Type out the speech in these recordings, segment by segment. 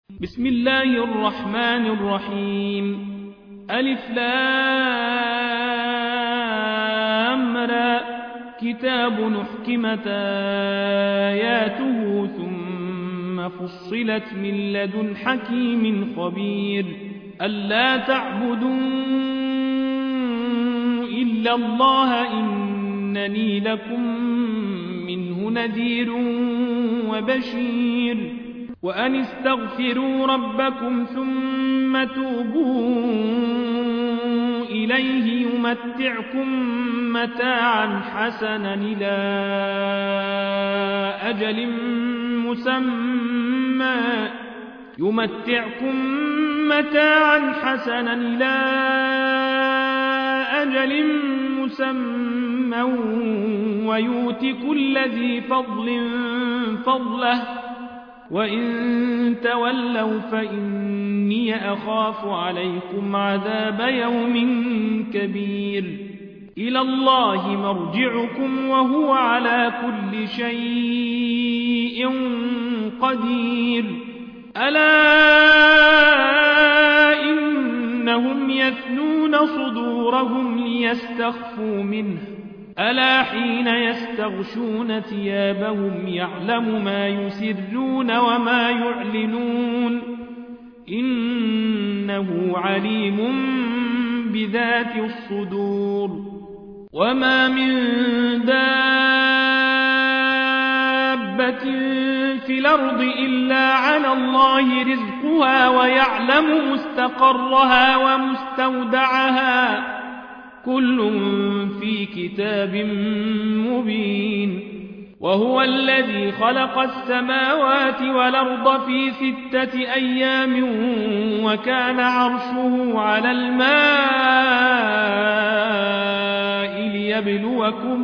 بسم الله الرحمن الرحيم ألف لام را كتاب نحكمت آياته ثم فصلت من لدن حكيم خبير ألا تعبدوا إلا الله إنني لكم منه نذير وبشير وأن استغفروا ربكم ثم توبوا إليه يمتعكم متاعا حسنا إلى أجل مسمى ويؤت كل ذي فضل فضله وإن تولوا فإني أخاف عليكم عذاب يوم كبير إلى الله مرجعكم وهو على كل شيء قدير ألا إنهم يثنون صدورهم ليستخفوا منه ألا حين يستغشون ثيابهم يعلم ما يسرون وما يعلنون إنه عليم بذات الصدور وما من دابة في الأرض إلا على الله رزقها ويعلم مستقرها ومستودعها كل في كتاب مبين وهو الذي خلق السماوات والأرض في 6 أيام وكان عرشه على الماء ليبلوكم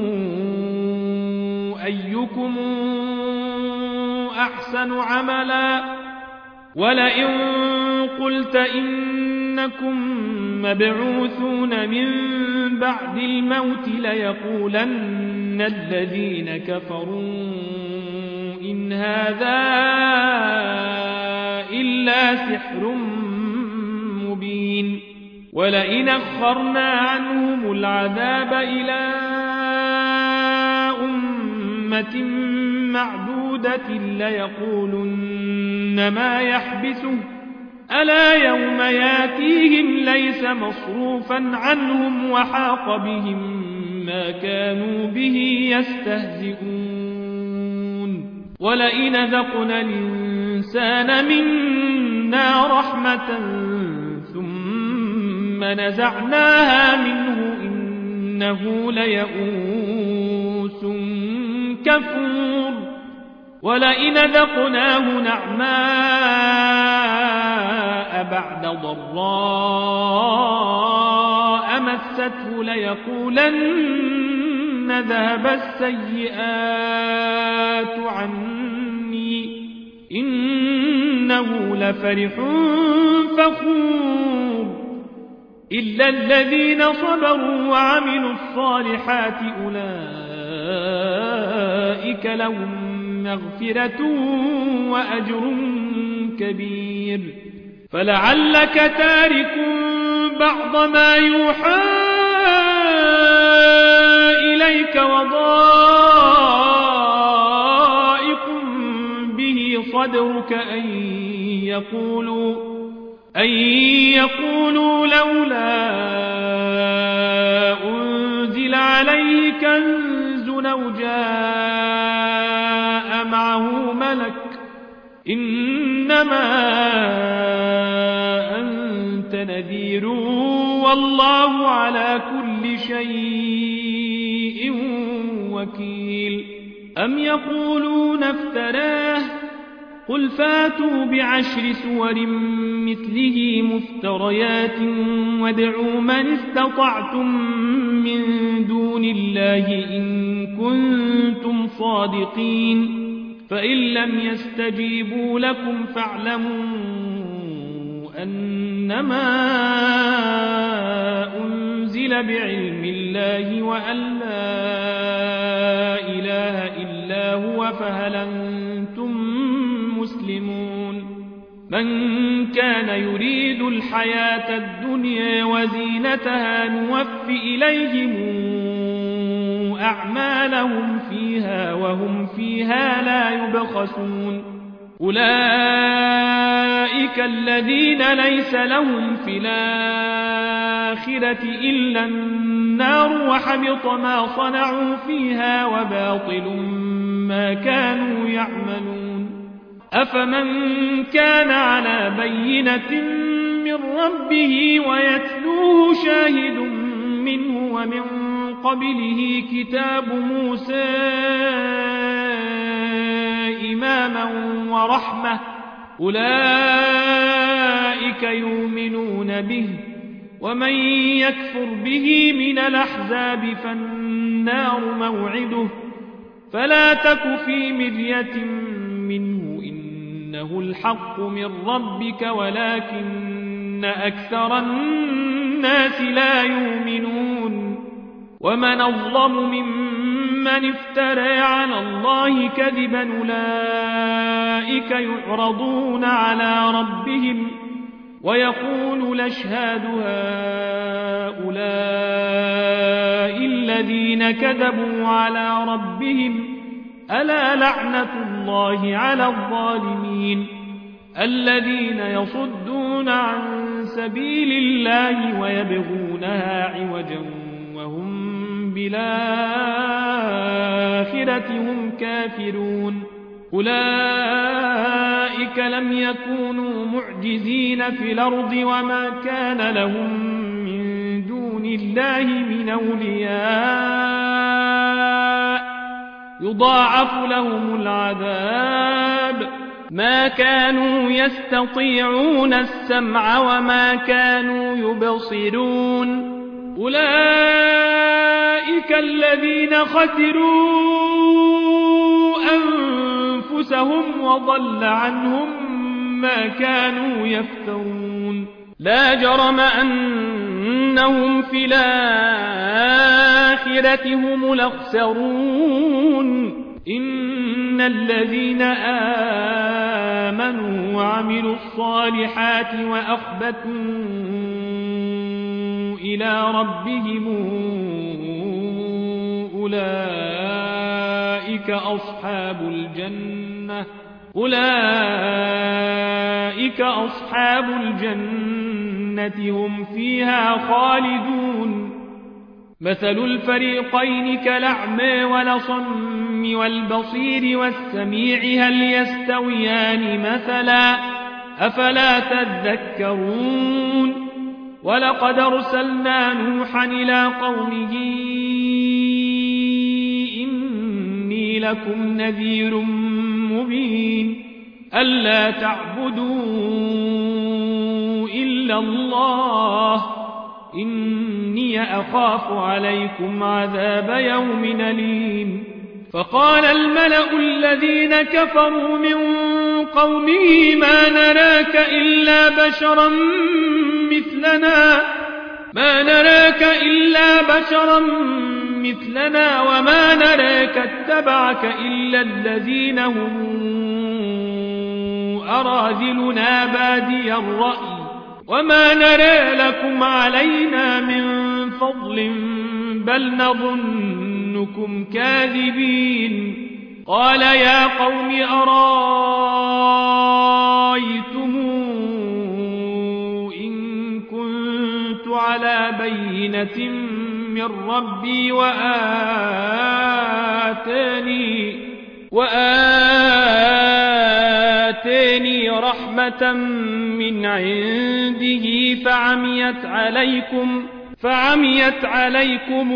أيكم أحسن عملا ولئن قلت إنكم مبعوثون من بعد الموت ليقولن الذين كفروا إن هذا إلا سحر مبين ولئن أخرنا عنهم العذاب إلى أمة معدودة ليقولن ما يحبسه ألا يوم ياتيهم ليس مصروفا عنهم وحاق بهم ما كانوا به يستهزئون ولئن ذقنا الإنسان منا رحمة ثم نزعناها منه إنه ليئوس كفور ولئن ذقناه نعماء بعد ضراء مسته ليقولن ذهب السيئات عني إنه لفرح فخور إلا الذين صبروا وعملوا الصالحات أولئك لهم مغفرة وأجر كبير فلعلك تارك بعض ما يوحى إليك وضائق به صدرك أن يقولوا لولا أنزل عليه كنز أو جاء معه ملك إنما أنت نذير والله على كل شيء وكيل أم يقولون افتراه قل فاتوا ب10 سور مثله مفتريات وادعوا من استطعتم من دون الله إن كنتم صادقين فإن لم يستجيبوا لكم فاعلموا أنما أنزل بعلم الله وأن لا إله إلا هو فهل أنتم مسلمون من كان يريد الحياة الدنيا وزينتها نوف إليهم أعمالهم فيها وهم فيها لا يبخسون أولئك الذين ليس لهم في الآخرة إلا النار وحبط ما صنعوا فيها وباطل ما كانوا يعملون أفمن كان على بينة من ربه ويتلوه شاهد منه ومن قبله كتاب موسى إماما ورحمة أولئك يؤمنون به ومن يكفر به من الأحزاب فالنار موعده فلا تك في مرية منه إنه الحق من ربك ولكن أكثر الناس لا يؤمنون ومن أظلم ممن افترى على الله كذبا أولئك يعرضون على ربهم ويقول الأشهاد هؤلاء الذين كذبوا على ربهم ألا لعنة الله على الظالمين الذين يصدون عن سبيل الله ويبغونها عوجا وهم بالآخرة هم كافرون أولئك لم يكونوا معجزين في الأرض وما كان لهم من دون الله من أولياء يضاعف لهم العذاب ما كانوا يستطيعون السمع وما كانوا يبصرون أولئك الذين خسروا أنفسهم وضل عنهم ما كانوا يفترون لا جرم أنهم في الآخرة هم الأخسرون إن الذين آمنوا وعملوا الصالحات وأخبتوا إلى ربهم أولئك أصحاب الجنة هم فيها خالدون مثل الفريقين كالأعمى والأصم والبصير والسميع هل يستويان مثلا أفلا تذكرون ولقد أرسلنا نوحا إلى قومه إني لكم نذير مبين ألا تعبدوا إلا الله إني أخاف عليكم عذاب يوم أليم فقال الملأ الذين كفروا من قومه ما نراك إلا بشرا مثلنا وما نراك اتبعك إلا الذين هم أراذلنا بادي الرأي وما نرى لكم علينا من فضل بل نظنكم كاذبين قال يا قوم أرايتم إن كنت على بينة من ربي وآتاني رحمة من عنده فعميت عليكم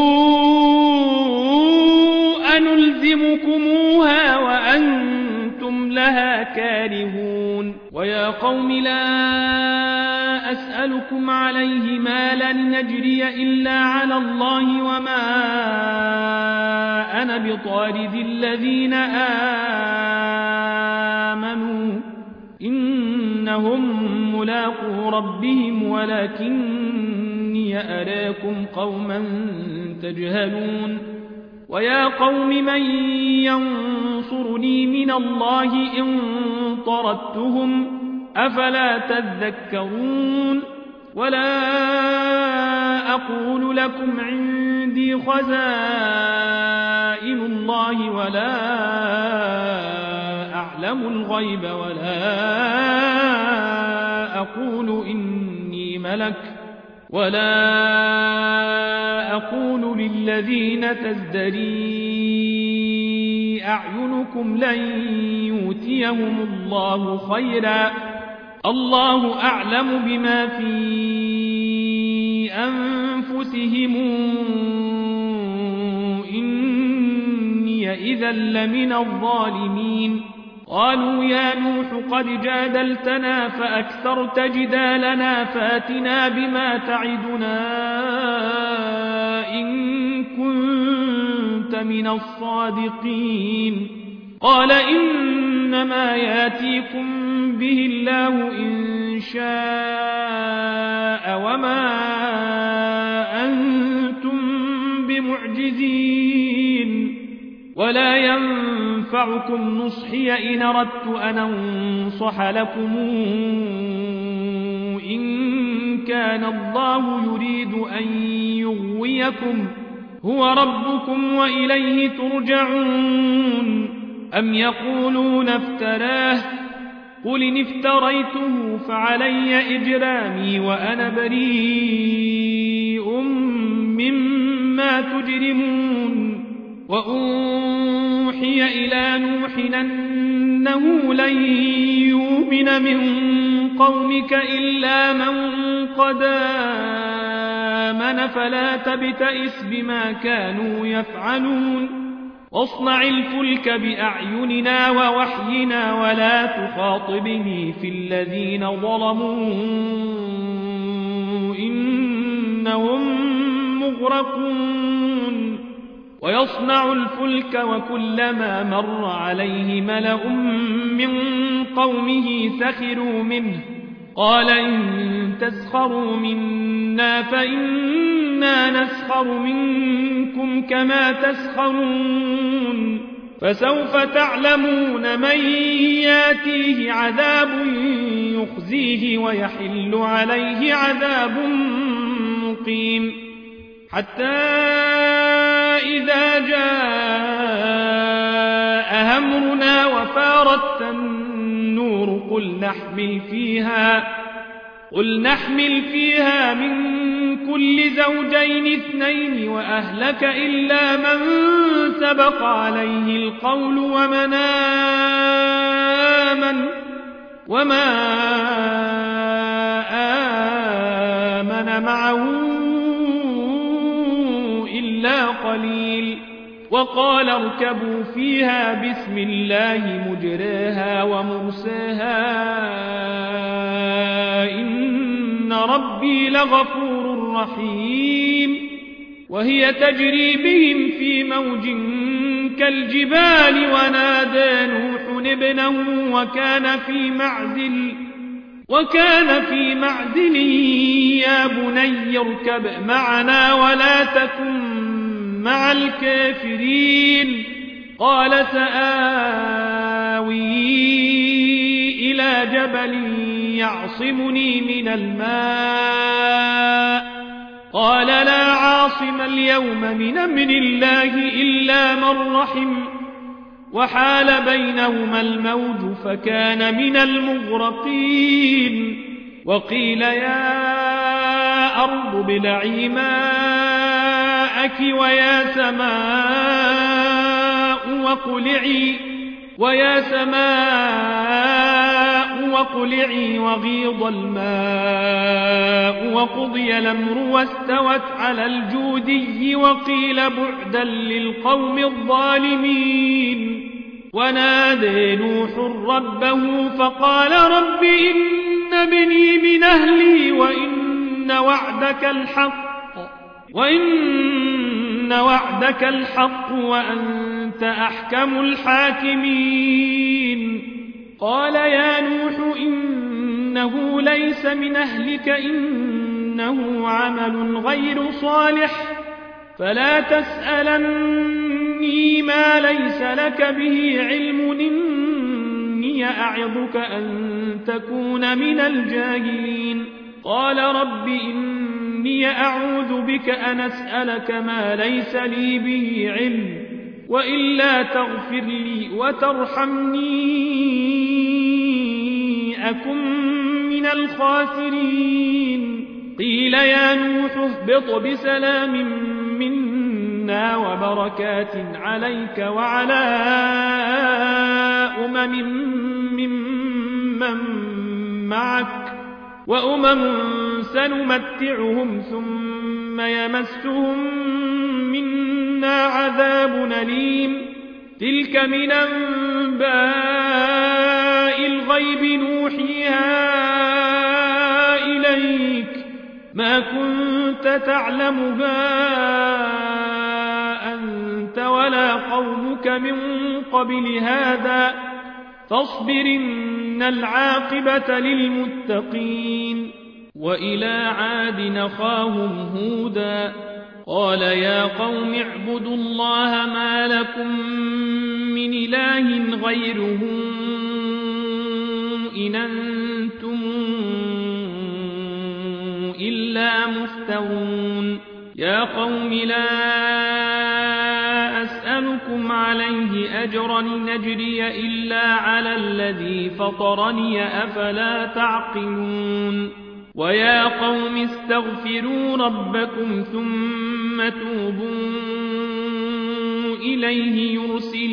أنلزمكموها وأنتم لها كارهون ويا قوم لا أسألكم عليه مالا نجري إلا على الله وما أنا بطارد الذين آمنوا إنهم ملاقو ربهم ولكني أراكم قوما تجهلون ويا قوم من ينصرني من الله إن طردتهم أفلا تذكرون ولا أقول لكم عندي خزائن الله ولا أعلم الغيب ولا أقول إني ملك ولا أقول للذين تزدري أعينكم لن يؤتيهم الله خيرا الله أعلم بما في أنفسهم إني إذا لمن الظالمين قالوا يا نوح قد جادلتنا فأكثرت جدالنا فاتنا بما تعدنا إن كنت من الصادقين قال إنما ياتيكم به الله إن شاء وما أنتم بمعجزين ولا ينفعكم نصحي إن أردت أن أنصح لكم إن كان الله يريد أن يغويكم هو ربكم وإليه ترجعون أم يقولون افتراه قل إن افتريته فعلي إجرامي وأنا بريء مما تجرمون وأوحي إلى نوح أنه لن يؤمن من قومك إلا من قد آمن فلا تبتئس بما كانوا يفعلون واصنع الفلك بأعيننا ووحينا ولا تخاطبني في الذين ظلموا إنهم مغرقون ويصنع الفلك وكلما مر عليه ملأ من قومه سخروا منه قال إن تسخروا منا فإنا نسخر منكم كما تسخرون فسوف تعلمون من ياتيه عذاب يخزيه ويحل عليه عذاب مقيم حتى إذا جاء أمرنا وفارت النور قل نحمل فيها من كل زوجين اثنين وأهلك إلا من سبق عليه القول وما آمن معه إلا قليل وقال اركبوا فيها بسم الله مجراها ومرساها إن ربي لغفور رحيم وهي تجري بهم في موج كالجبال ونادى نوح ابنه وكان في معزل يا بني اركب معنا ولا تكن مع الكافرين قال سآوي إلى جبل يعصمني من الماء قال لا عاصم اليوم من أمر الله إلا من رحم وحال بينهما الموج فكان من المغرقين وقيل يا أرض ابلعي ماءك ويا سماء وقلعي وغيض الماء وقضي الأمر واستوت على الجودي وقيل بعدا للقوم الظالمين ونادى نوح ربه فقال رب إن ابني من أهلي وإن وعدك الحق وأنت أحكم الحاكمين قال يا نوح إنه ليس من أهلك إنه عمل غير صالح فلا تسألني ما ليس لك به علم إني أعظك أن تكون من الجاهلين قال رب إني أعوذ بك أن أسألك ما ليس لي به علم وإلا تغفر لي وترحمني أكن من الخاسرين قيل يا نوح اهبط بسلام منا وبركات عليك وعلى ممن معك سنمتعهم ثم يمسهم منا عذاب أليم تلك من أنباء الغيب نوحيها إليك ما كنت تعلمها أنت ولا قومك من قبل هذا فاصبر إن العاقبة للمتقين وإلى عاد أخاهم هودا قال يا قوم اعبدوا الله ما لكم من إله غيره إن أنتم إلا مفترون يا قوم لا أسألكم عليه أجرا نجري إلا على الذي فطرني أفلا تعقلون ويا قوم استغفروا ربكم ثم توبوا إليه يرسل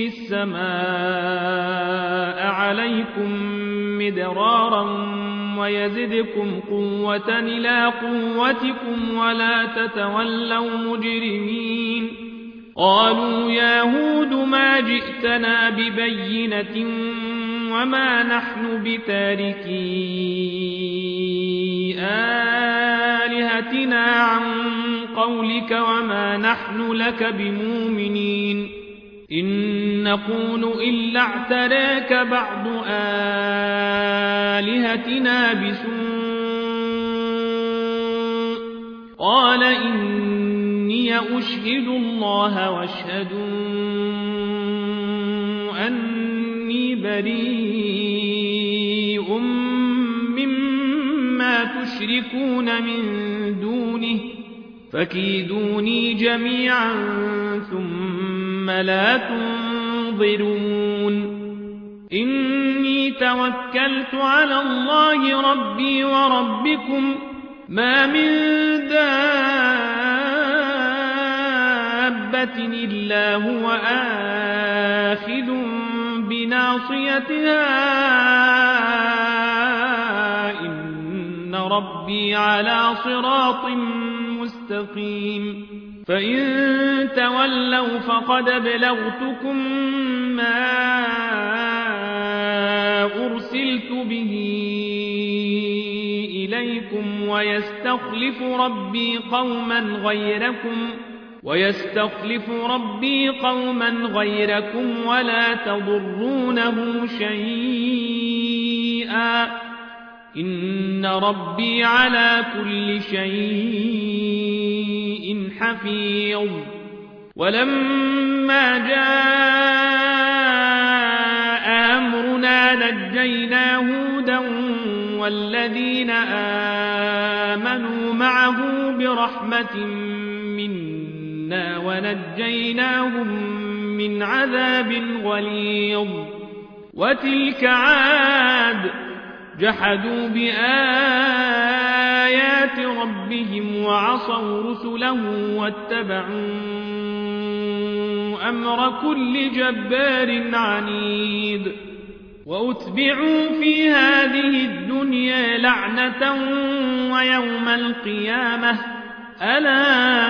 السماء عليكم مدرارا ويزدكم قوة إلى قوتكم ولا تتولوا مجرمين قالوا يا هود ما جئتنا ببينة وما نحن بتاركي آلهتنا عن قولك وما نحن لك بمؤمنين إن نقول إلا اعتراك بعض آلهتنا بسوء قال إني أشهد الله واشهدوا أني بريء مما تشركون من دونه فكيدوني جميعا ثم لا تنظرون إني توكلت على الله ربي وربكم ما من دابة إلا هو آخذ بناصيتها إن ربي على صراط مستقيم فإن تولوا فقد بلغتكم ما أرسلت به إليكم ويستخلف ربي قوما غيركم ولا تضرونه شيئا إن ربي على كل شيء حفيظ ولما جاء أمرنا نجينا هودا والذين آمنوا معه برحمة منا ونجيناهم من عذاب غليظ وتلك عاد جحدوا بآيات ربهم وعصوا رسله واتبعوا أمر كل جبار عنيد وأتبعوا في هذه الدنيا لعنة ويوم القيامة ألا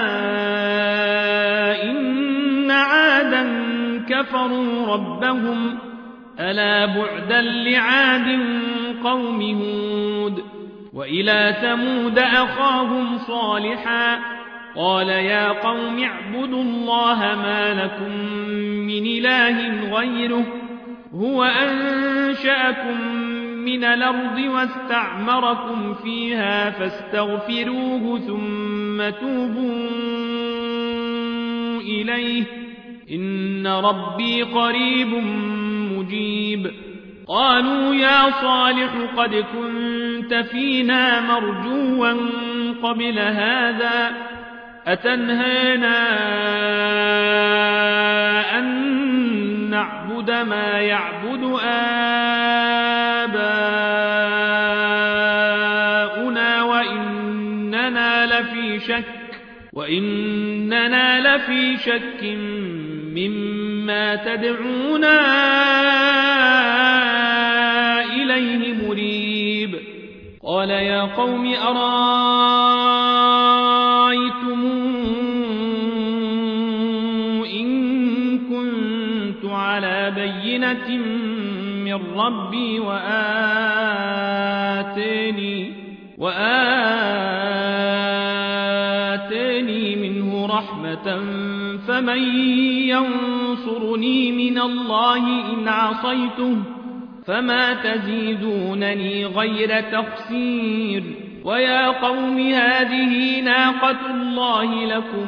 إن عادا كفروا ربهم ألا بعدا لعاد قوم هود وإلى ثمود أخاهم صالحا قال يا قوم اعبدوا الله ما لكم من إله غيره هو أنشأكم من الأرض واستعمركم فيها فاستغفروه ثم توبوا إليه إن ربي قريب مجيب قالوا يا صالح قد كنت فينا مرجوا قبل هذا أتنهانا أن نعبد ما يعبد آباؤنا وإننا لفي شك مما تدعونا إليه مريب قال يا قوم أرأيتم إن كنت على بينة من ربي وآتاني منه رحمة فمن ينصرني من الله إن عصيته فما تزيدونني غير تخسير ويا قوم هذه ناقة الله لكم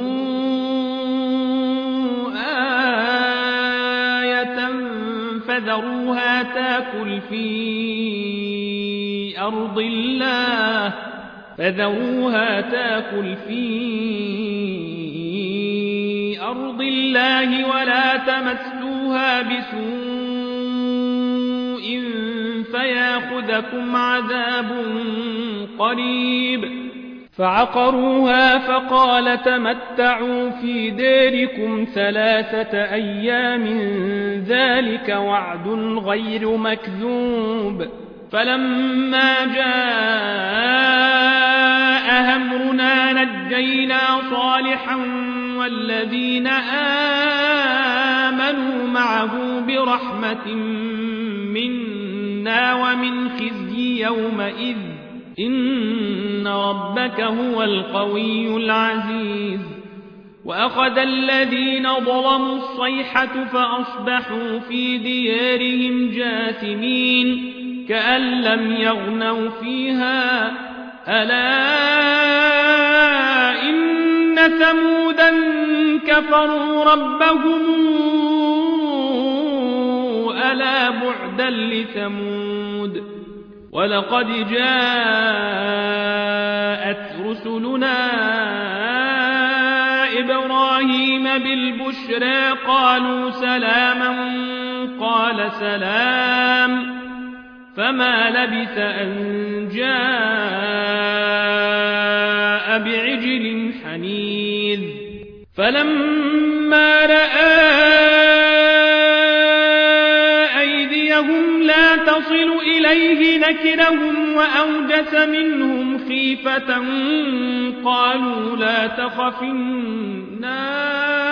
آية فذروها تاكل في أرض الله ولا تمسوها بسوء فياخذكم عذاب قريب فعقروها فقال تمتعوا في ديركم 3 أيام ذلك وعد غير مكذوب فلما جاء أمرنا نجينا صالحا والذين آمنوا معه برحمة منا ومن خزي يومئذ إن ربك هو القوي العزيز وأخذ الذين ظلموا الصيحة فأصبحوا في ديارهم جاثمين كأن لم يغنوا فيها ألا إن ثمودا كفروا ربهم ألا بعدا لثمود ولقد جاءت رسلنا إبراهيم بالبشرى قالوا سلاما قال سلام فما لبث أن جاء بعجل حنيذ فلما رأى أيديهم لا تصل إليه نكرهم وأوجس منهم خيفة قالوا لا تخف إنا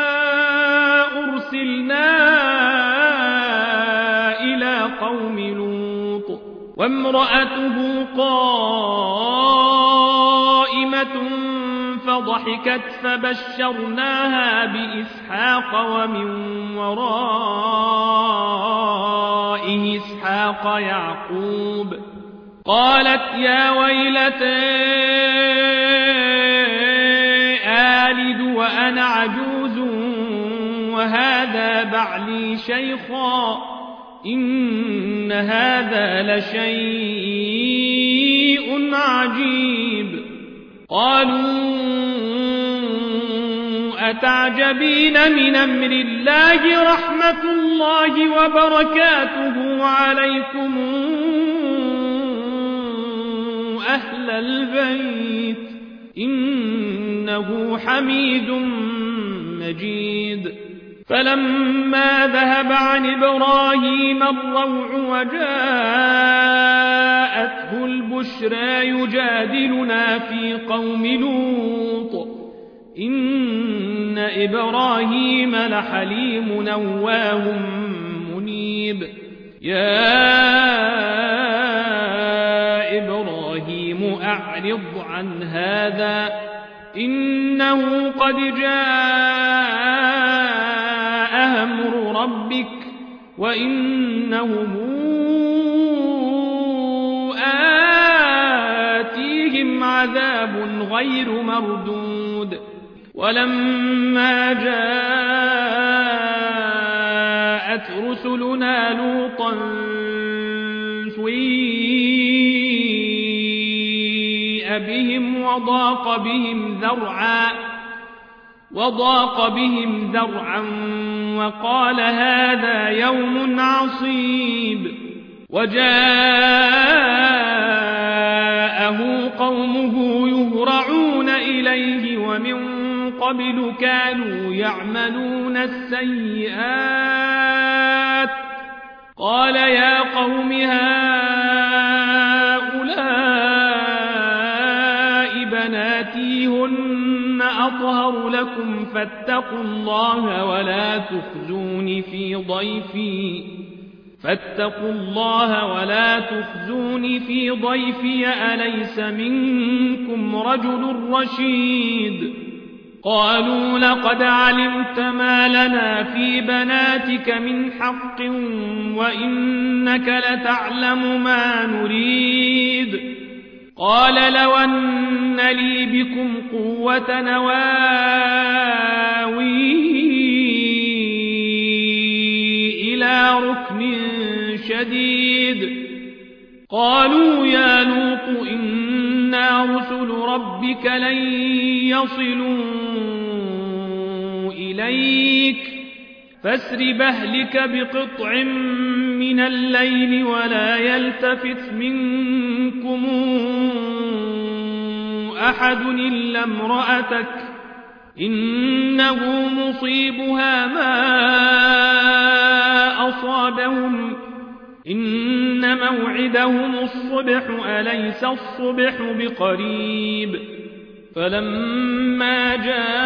أرسلنا إلى قوم لوط وامرأته قائمة فضحكت فبشرناها بإسحاق ومن وراء إسحاق يعقوب قالت يا ويلتى آلد وأنا عجوز وهذا بعلي شيخا إن هذا لشيء عجيب قالوا أتعجبين من أمر الله رحمة الله وبركاته عليكم أهل البيت إنه حميد مجيد فلما ذهب عن إبراهيم الروع وجاءته البشرى يجادلنا في قوم لوط إن إبراهيم لحليم نواه منيب يا إبراهيم أعرض عن هذا إنه قد جاء أمر ربك وإنهم آتيهم عذاب غير مردود ولما جاءت رسلنا لوطا سيء بهم وضاق بهم ذرعا وقال هذا يوم عصيب وجاءه قومه يهرعون إليه ومن قبل كانوا يعملون السيئات قال يا قوم هؤلاء بناتي هن أطهر لكم فاتقوا الله ولا تخزوني في ضيفي أليس منكم رجل رشيد قالوا لقد علمت ما لنا في بناتك من حق وإنك لتعلم ما نريد قال لو أن لي بكم قوة نواوي إلى ركن شديد قالوا يا لوط إنا رسل ربك لن يصلوا إليك فاسر بأهلك بقطع من الليل ولا يلتفت منكم أحد إلا امرأتك إنه مصيبها ما أصابهم إن موعدهم الصبح أليس الصبح بقريب فلما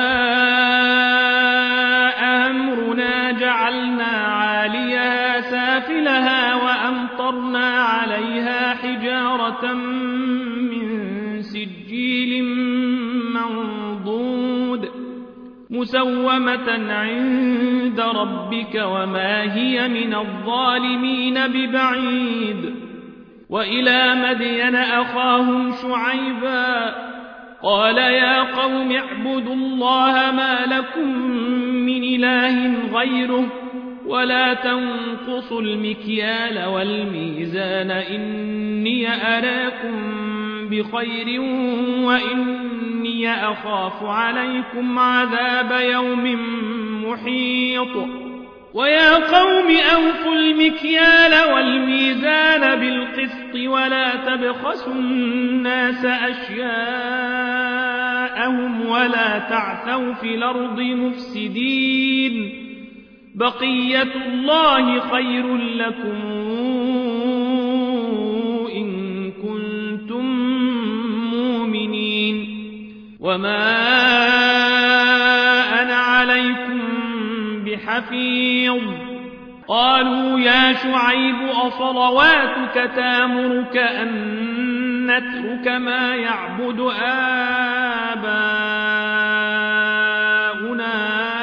جاء أمرنا جعلنا عاليها سافلها وأمطرنا عليها حجارة من سجيل منضود مسومة عند ربك وما هي من الظالمين ببعيد وإلى مدين أخاهم شعيبا قال يا قوم اعبدوا الله ما لكم من إله غيره ولا تنقصوا المكيال والميزان إني أراكم بخير وإني أخاف عليكم عذاب يوم محيط ويا قوم أوفوا المكيال والميزان بالقسط ولا تبخسوا الناس أشياءهم ولا تعثوا في الأرض مفسدين بقية الله خير لكم إن كنتم مؤمنين وما أنا عليكم بحفيظ قالوا يا شعيب أصلواتك تامرك أن نترك ما يعبد آباؤنا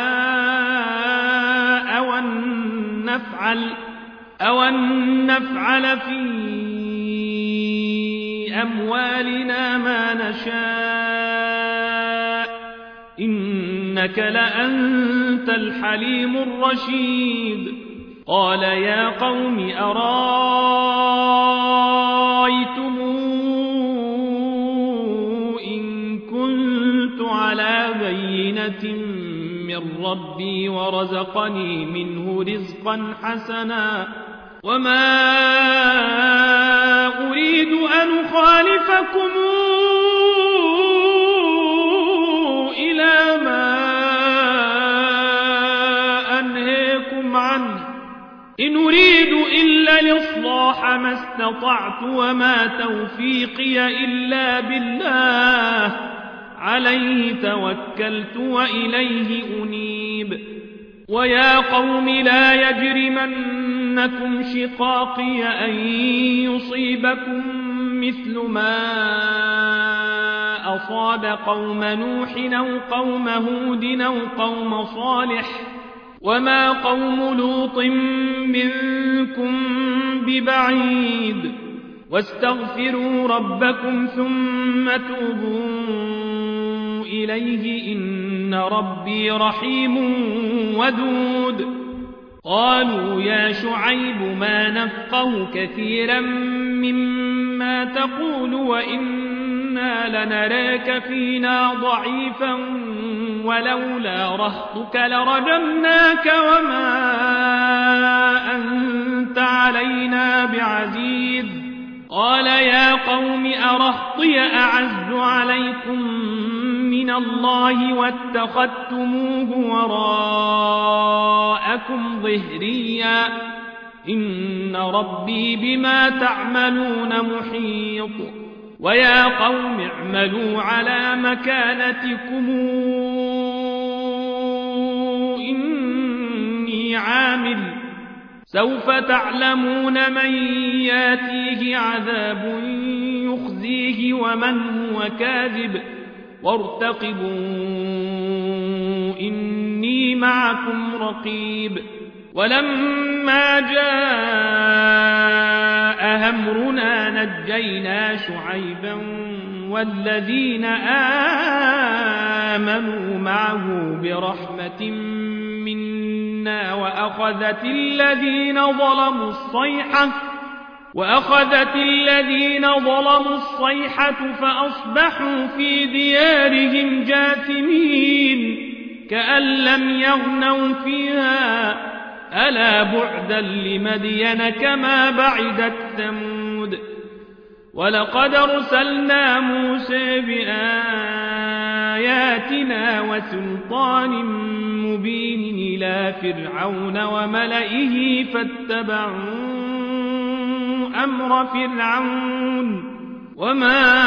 أو أن نفعل في أموالنا ما نشاء إنك لأنت الحليم الرشيد قال يا قوم أرايتم إن كنت على بينة من ربي ورزقني منه رزقا حسنا وما أريد أن أخالفكم إلى ما أنهيكم عنه إن أريد إلا الإصلاح ما استطعت وما توفيقي إلا بالله عليه توكلت وإليه أنيب ويا قوم لا يجرمنكم شقاقي أن يصيبكم مثل ما أصاب قوم نوح أو قوم هود أو قوم صالح وما قوم لوط منكم ببعيد واستغفروا ربكم ثم توبوا إليه إن ربي رحيم ودود قالوا يا شعيب ما نفقه كثيرا مما تقول وإنا إنا لنراك فينا ضعيفا ولولا رهطك لرجمناك وما أنت علينا بعزيز قال يا قوم أرهطي أعز عليكم من الله واتخذتموه وراءكم ظهريا إن ربي بما تعملون محيط ويا قوم اعملوا على مكانتكم إني عامل سوف تعلمون من ياتيه عذاب يخزيه ومن هو كاذب وارتقبوا إني معكم رقيب ولما جاء أمرنا نجينا شعيبا والذين آمنوا معه برحمة منا وأخذت الذين ظلموا الصيحة فأصبحوا في ديارهم جاثمين كأن لم يغنوا فيها ألا بعدا لمدين كما بعدت ثمود ولقد أرسلنا موسى بآياتنا وسلطان مبين إلى فرعون وملئه فاتبعوا أمر فرعون وما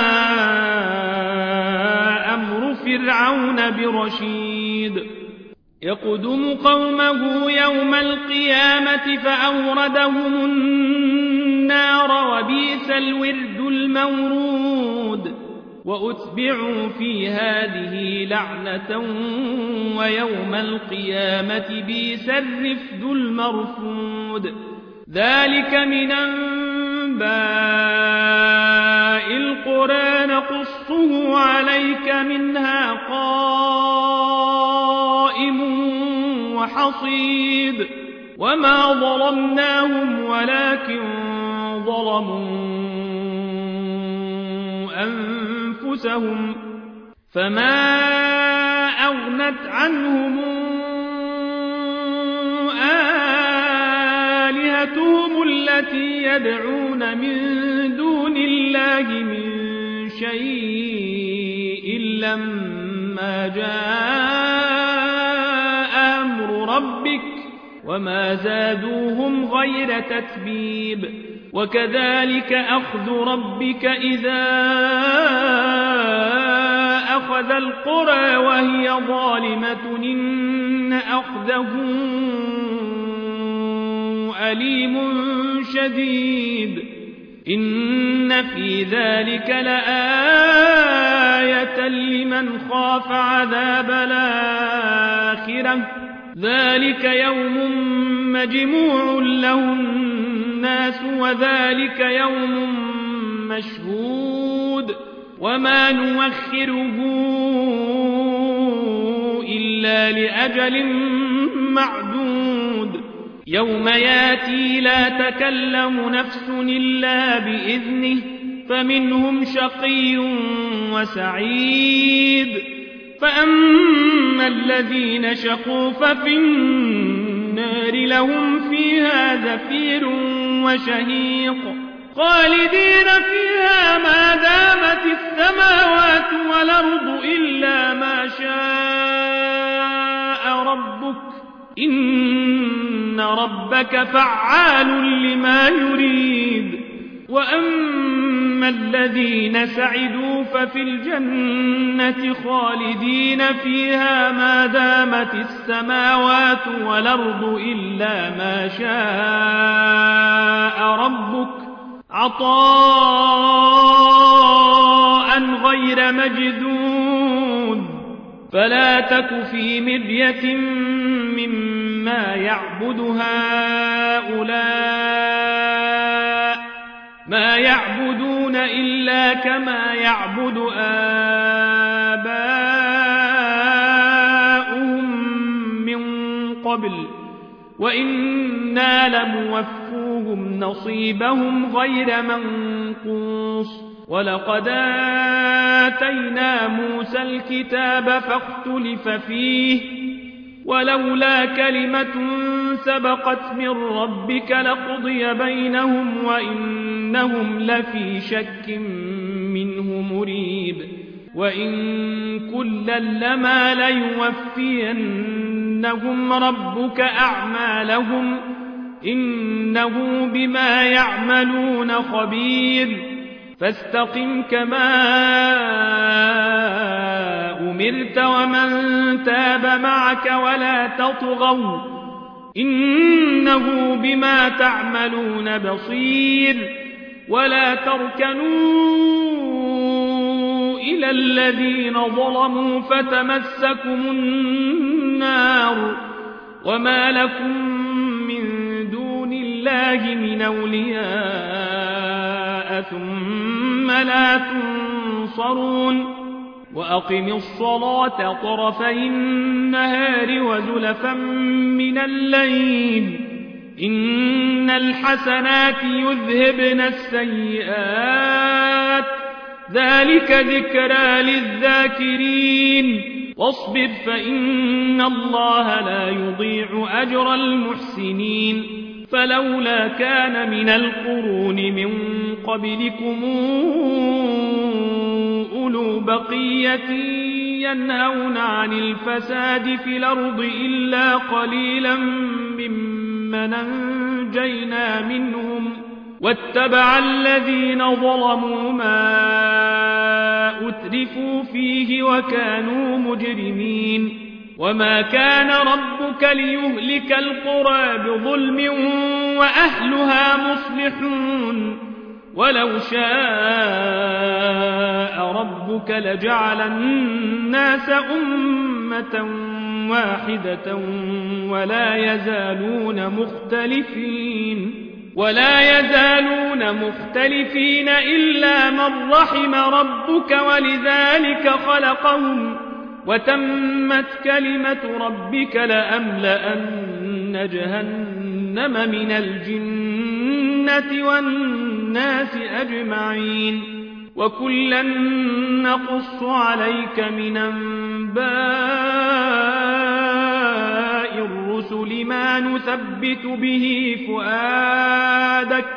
أمر فرعون برشيد يقدم قومه يوم القيامة فأوردهم النار وبئس الورد المورود وأتبعوا في هذه لعنة ويوم القيامة بئس الرفد المرفود ذلك من أنباء القرى نقصه عليك منها قائم وحصيد وما ظلمناهم ولكن ظلموا أنفسهم فما أغنت عنهم آلهتهم التي يدعون من دون الله من شيء لما جاء أمر ربك وما زادوهم غير تتبيب وكذلك أخذ ربك إذا أخذ القرى وهي ظالمة إن أخذه أليم شديد إن في ذلك لآية لمن خاف عذاب الآخرة ذلك يوم مجموع له الناس وذلك يوم مشهود وما نوخره إلا لأجل معدود يوم ياتي لا تكلم نفس إلا بإذنه فمنهم شقي وسعيد فأما الذين شقوا ففي النار لهم فيها زفير وشهيق خالدين فيها ما دامت السماوات والأرض إلا ما شاء ربك إن ربك فعال لما يريد وأما الذين سعدوا ففي الجنة خالدين فيها ما دامت السماوات والأرض إلا ما شاء ربك عطاء غير مجدود فلا تك في مرية مما يعبد هؤلاء ما يعبدون إلا كما يعبد آباؤهم من قبل وإنا لموفوهم نصيبهم غير منقوص ولقد آتينا موسى الكتاب فاختلف فيه ولولا كلمة سبقت من ربك لقضي بينهم وإنهم لفي شك منه مريب وإن كلا لما ليوفينهم ربك أعمالهم إنه بما يعملون خبير فاستقم كما أمرت ومن تاب معك ولا تطغوا إنه بما تعملون بصير ولا تركنوا إلى الذين ظلموا فتمسكم النار وما لكم من دون الله من أولياء ثم لا تنصرون وأقم الصلاة طرفي النهار وزلفا من الليل إن الحسنات يذهبن السيئات ذلك ذكرى للذاكرين واصبر فإن الله لا يضيع أجر المحسنين فلولا كان من القرون من قبلكم أولو بقية ينهون عن الفساد في الأرض إلا قليلا ممن أنجينا منهم واتبع الذين ظلموا ما أترفوا فيه وكانوا مجرمين وما كان ربك ليهلك القرى بظلم وأهلها مصلحون ولو شاء ربك لجعل الناس أمة واحدة ولا يزالون مختلفين إلا من رحم ربك ولذلك خلقهم وتمت كلمة ربك لأملأن جهنم من الجنة والناس أجمعين وكلا نقص عليك من أنباء الرسل ما نثبت به فؤادك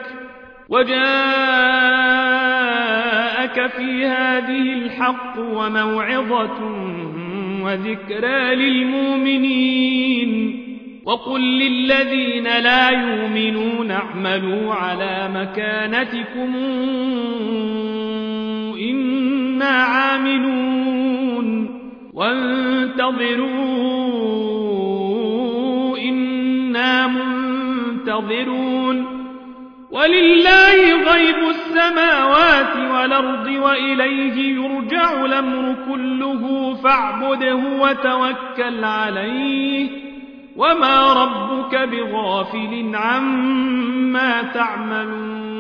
وجاءك في هذه الحق وموعظة وذكرى للمؤمنين وقل للذين لا يؤمنون اعملوا على مكانتكم إنا عاملون وانتظروا إنا منتظرون ولله غيب السماوات والأرض وإليه يرجع الأمر كله فاعبده وتوكل عليه وما ربك بغافل عما تعملون